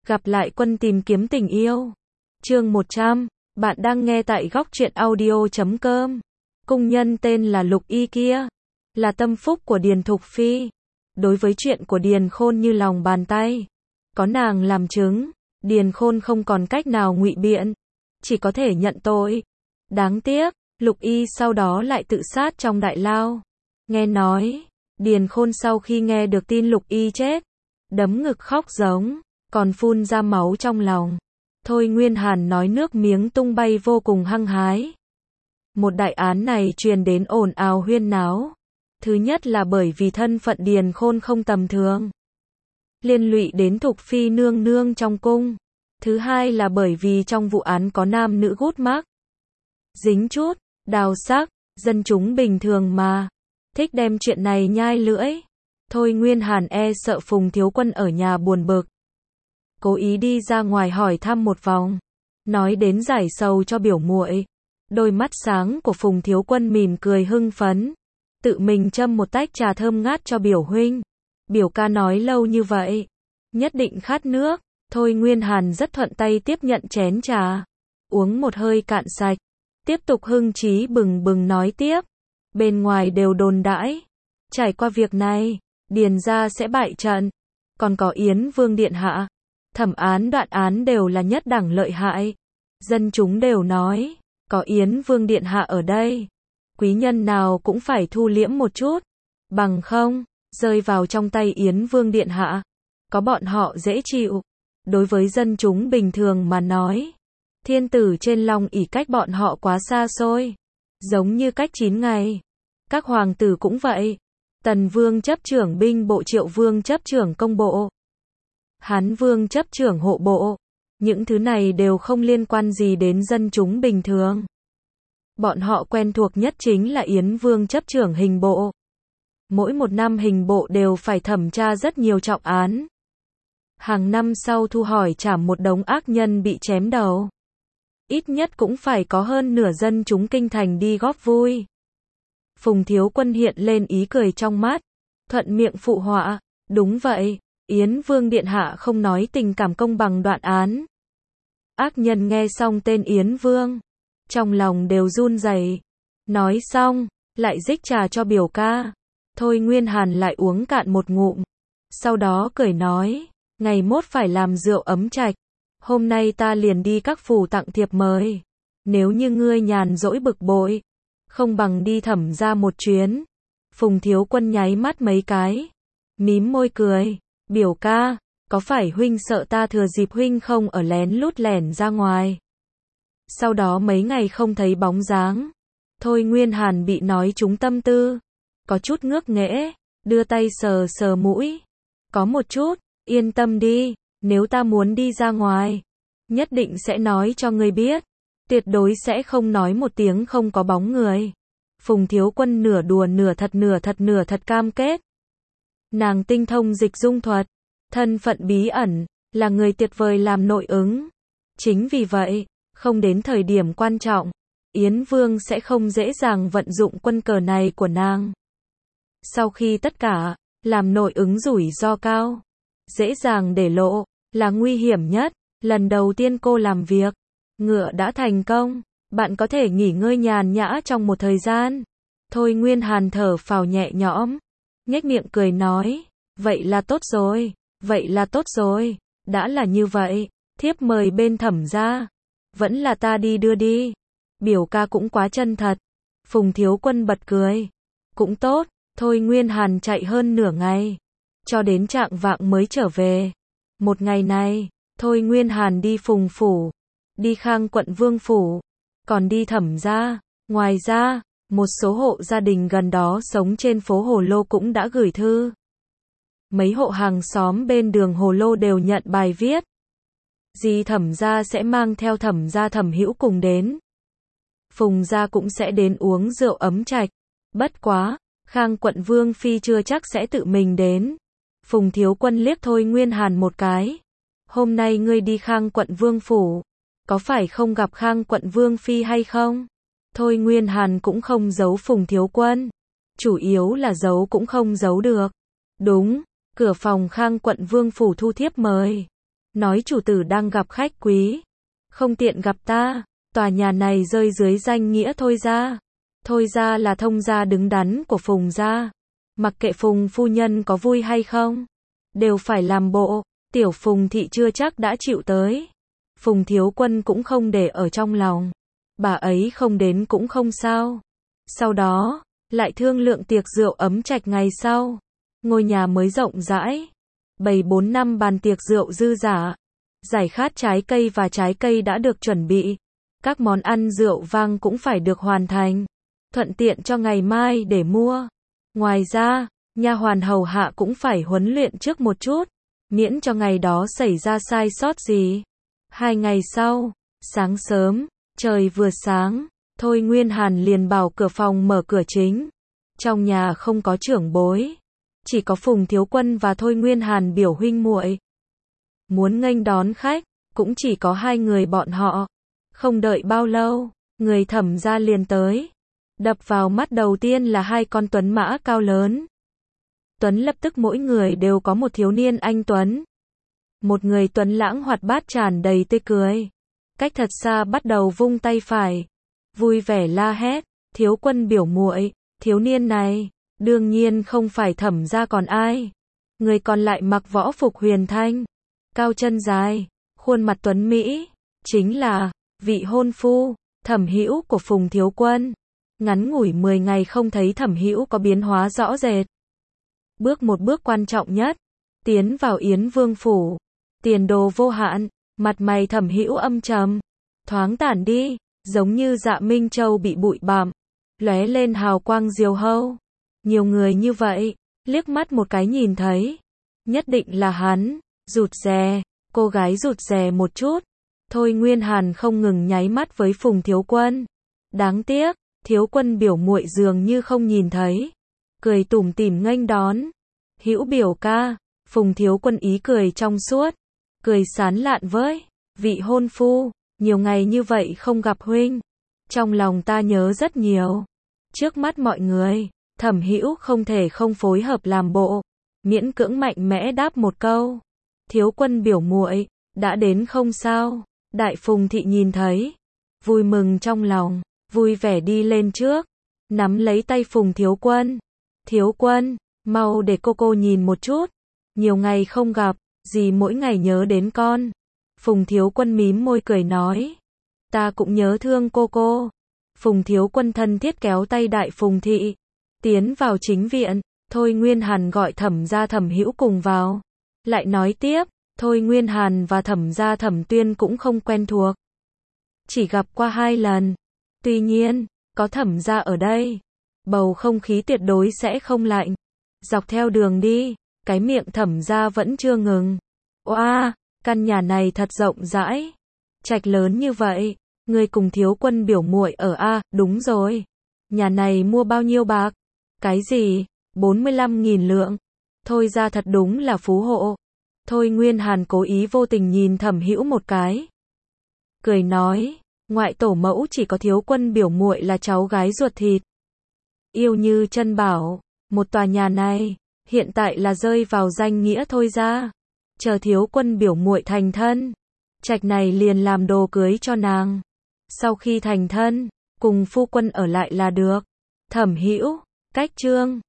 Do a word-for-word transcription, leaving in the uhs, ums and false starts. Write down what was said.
Gặp lại quân tìm kiếm tình yêu. Chương một trăm. Bạn đang nghe tại góc truyện audio chấm com. Cung nhân tên là Lục Y kia, là tâm phúc của Điền Thục Phi. Đối với chuyện của Điền Khôn như lòng bàn tay. Có nàng làm chứng, Điền Khôn không còn cách nào ngụy biện, chỉ có thể nhận tội. Đáng tiếc, Lục Y sau đó lại tự sát trong đại lao. Nghe nói, Điền Khôn sau khi nghe được tin Lục Y chết, đấm ngực khóc giống, còn phun ra máu trong lòng. Thôi Nguyên Hàn nói nước miếng tung bay vô cùng hăng hái. Một đại án này truyền đến ồn ào huyên náo. Thứ nhất là bởi vì thân phận Điền Khôn không tầm thường, liên lụy đến Thục Phi nương nương trong cung. Thứ hai là bởi vì trong vụ án có nam nữ gút mắc, dính chút, đào sắc, dân chúng bình thường mà, thích đem chuyện này nhai lưỡi. Thôi Nguyên Hàn e sợ Phùng Thiếu Quân ở nhà buồn bực, cố ý đi ra ngoài hỏi thăm một vòng, nói đến giải sầu cho biểu muội. Đôi mắt sáng của Phùng Thiếu Quân mỉm cười hưng phấn, tự mình châm một tách trà thơm ngát cho biểu huynh. Biểu ca nói lâu như vậy, nhất định khát nước. Thôi Nguyên Hàn rất thuận tay tiếp nhận chén trà, uống một hơi cạn sạch, tiếp tục hưng trí bừng bừng nói tiếp. Bên ngoài đều đồn đãi, trải qua việc này, Điền gia sẽ bại trận, còn có Yến Vương điện hạ, thẩm án đoạn án đều là nhất đẳng lợi hại. Dân chúng đều nói, có Yến Vương điện hạ ở đây, quý nhân nào cũng phải thu liễm một chút, bằng không, rơi vào trong tay Yến Vương điện hạ, có bọn họ dễ chịu. Đối với dân chúng bình thường mà nói, thiên tử trên long ỷ cách bọn họ quá xa xôi, giống như cách chín ngày. Các hoàng tử cũng vậy. Tần Vương chấp trưởng binh bộ, Triệu Vương chấp trưởng công bộ, Hán Vương chấp trưởng hộ bộ. Những thứ này đều không liên quan gì đến dân chúng bình thường. Bọn họ quen thuộc nhất chính là Yến Vương chấp trưởng hình bộ. Mỗi một năm hình bộ đều phải thẩm tra rất nhiều trọng án. Hàng năm sau thu hỏi trảm một đống ác nhân bị chém đầu. Ít nhất cũng phải có hơn nửa dân chúng kinh thành đi góp vui. Phùng Thiếu Quân hiện lên ý cười trong mắt, thuận miệng phụ họa, đúng vậy, Yến Vương điện hạ không nói tình cảm công bằng đoạn án. Ác nhân nghe xong tên Yến Vương, trong lòng đều run rẩy. Nói xong, lại dích trà cho biểu ca. Thôi Nguyên Hàn lại uống cạn một ngụm, sau đó cười nói, ngày mốt phải làm rượu ấm trạch, hôm nay ta liền đi các phủ tặng thiệp mời. Nếu như ngươi nhàn rỗi bực bội, không bằng đi thẩm ra một chuyến. Phùng Thiếu Quân nháy mắt mấy cái, mím môi cười, biểu ca, có phải huynh sợ ta thừa dịp huynh không ở lén lút lẻn ra ngoài, sau đó mấy ngày không thấy bóng dáng? Thôi Nguyên Hàn bị nói trúng tâm tư, có chút ngước nghễ, đưa tay sờ sờ mũi, có một chút, yên tâm đi, nếu ta muốn đi ra ngoài, nhất định sẽ nói cho ngươi biết, tuyệt đối sẽ không nói một tiếng không có bóng người. Phùng Thiếu Quân nửa đùa nửa thật nửa thật nửa thật cam kết. Nàng tinh thông dịch dung thuật, thân phận bí ẩn, là người tuyệt vời làm nội ứng. Chính vì vậy, không đến thời điểm quan trọng, Yến Vương sẽ không dễ dàng vận dụng quân cờ này của nàng. Sau khi tất cả, làm nội ứng rủi ro cao, dễ dàng để lộ, là nguy hiểm nhất. Lần đầu tiên cô làm việc, ngựa đã thành công, bạn có thể nghỉ ngơi nhàn nhã trong một thời gian. Thôi Nguyên Hàn thở phào nhẹ nhõm, nhếch miệng cười nói, vậy là tốt rồi, vậy là tốt rồi, đã là như vậy, thiếp mời bên thẩm ra, vẫn là ta đi đưa đi. Biểu ca cũng quá chân thật. Phùng Thiếu Quân bật cười, cũng tốt. Thôi Nguyên Hàn chạy hơn nửa ngày, cho đến trạng vạng mới trở về. Một ngày này, Thôi Nguyên Hàn đi Phùng phủ, đi Khang quận Vương phủ, còn đi thẩm ra. Ngoài ra, một số hộ gia đình gần đó sống trên phố Hồ Lô cũng đã gửi thư. Mấy hộ hàng xóm bên đường Hồ Lô đều nhận bài viết. Dì thẩm gia sẽ mang theo thẩm gia Thẩm Hữu cùng đến. Phùng gia cũng sẽ đến uống rượu ấm trạch. Bất quá, Khang quận Vương phi chưa chắc sẽ tự mình đến. Phùng Thiếu Quân liếc Thôi Nguyên Hàn một cái. Hôm nay ngươi đi Khang quận Vương phủ, có phải không gặp Khang quận Vương phi hay không? Thôi Nguyên Hàn cũng không giấu Phùng Thiếu Quân, chủ yếu là giấu cũng không giấu được. Đúng, cửa phòng Khang quận Vương phủ thu thiếp mời. nói chủ tử đang gặp khách quý, không tiện gặp ta, tòa nhà này rơi dưới danh nghĩa Thôi gia. Thôi gia là thông gia đứng đắn của Phùng gia, mặc kệ Phùng phu nhân có vui hay không, đều phải làm bộ. Tiểu Phùng thị chưa chắc đã chịu tới. Phùng Thiếu Quân cũng không để ở trong lòng, bà ấy không đến cũng không sao. Sau đó, lại thương lượng tiệc rượu ấm trạch ngày sau. Ngôi nhà mới rộng rãi, bày bốn năm bàn tiệc rượu dư dả. Giải khát trái cây và trái cây đã được chuẩn bị. Các món ăn rượu vang cũng phải được hoàn thành, thuận tiện cho ngày mai để mua. Ngoài ra, nha hoàn hầu hạ cũng phải huấn luyện trước một chút, miễn cho ngày đó xảy ra sai sót gì. Hai ngày sau, sáng sớm, trời vừa sáng, Thôi Nguyên Hàn liền bảo cửa phòng mở cửa chính. Trong nhà không có trưởng bối, chỉ có Phùng Thiếu Quân và Thôi Nguyên Hàn biểu huynh muội. Muốn nghênh đón khách, cũng chỉ có hai người bọn họ. Không đợi bao lâu, người Thẩm gia liền tới. Đập vào mắt đầu tiên là hai con tuấn mã cao lớn. Tuấn lập tức mỗi người đều có một thiếu niên anh tuấn. Một người tuấn lãng hoạt bát tràn đầy tươi cười, cách thật xa bắt đầu vung tay phải, vui vẻ la hét, Thiếu Quân biểu muội, thiếu niên này, đương nhiên không phải Thẩm gia còn ai. Người còn lại mặc võ phục huyền thanh, cao chân dài, khuôn mặt tuấn mỹ, chính là vị hôn phu, Thẩm Hữu của Phùng Thiếu Quân. Ngắn ngủi mười ngày không thấy Thẩm Hữu có biến hóa rõ rệt. Bước một bước quan trọng nhất, tiến vào Yến Vương phủ, tiền đồ vô hạn, mặt mày Thẩm Hữu âm trầm, thoáng tản đi, giống như Dạ Minh Châu bị bụi bặm, lóe lên hào quang diều hâu. Nhiều người như vậy, liếc mắt một cái nhìn thấy, nhất định là hắn. Rụt rè, cô gái rụt rè một chút. Thôi Nguyên Hàn không ngừng nháy mắt với Phùng Thiếu Quân. Đáng tiếc, Thiếu Quân biểu muội dường như không nhìn thấy, cười tủm tỉm nghênh đón. Hữu biểu ca. Phùng Thiếu Quân ý cười trong suốt, cười sán lạn với vị hôn phu, nhiều ngày như vậy không gặp huynh, trong lòng ta nhớ rất nhiều. Trước mắt mọi người, Thẩm Hữu không thể không phối hợp làm bộ, miễn cưỡng mạnh mẽ đáp một câu. Thiếu Quân biểu muội, đã đến không sao? Đại Phùng thị nhìn thấy, vui mừng trong lòng, vui vẻ đi lên trước, nắm lấy tay Phùng Thiếu Quân. Thiếu Quân, mau để cô cô nhìn một chút, nhiều ngày không gặp, dì mỗi ngày nhớ đến con. Phùng Thiếu Quân mím môi cười nói, ta cũng nhớ thương cô cô. Phùng Thiếu Quân thân thiết kéo tay Đại Phùng thị, tiến vào chính viện. Thôi Nguyên Hàn gọi Thẩm gia Thẩm Hữu cùng vào, lại nói tiếp, Thôi Nguyên Hàn và Thẩm gia Thẩm Tuyên cũng không quen thuộc, chỉ gặp qua hai lần. Tuy nhiên, có Thẩm gia ở đây, bầu không khí tuyệt đối sẽ không lạnh. Dọc theo đường đi, cái miệng Thẩm gia vẫn chưa ngừng. Oa, căn nhà này thật rộng rãi, trạch lớn như vậy, người cùng Thiếu Quân biểu muội ở a? À, đúng rồi. Nhà này mua bao nhiêu bạc? Cái gì? bốn mươi lăm nghìn lượng. Thôi ra thật đúng là phú hộ. Thôi Nguyên Hàn cố ý vô tình nhìn Thẩm Hữu một cái, cười nói, ngoại tổ mẫu chỉ có Thiếu Quân biểu muội là cháu gái ruột thịt, yêu như chân bảo. Một tòa nhà này hiện tại là rơi vào danh nghĩa Thôi gia, chờ Thiếu Quân biểu muội thành thân, trạch này liền làm đồ cưới cho nàng. Sau khi thành thân, cùng phu quân ở lại là được. Thẩm Hữu, cách chương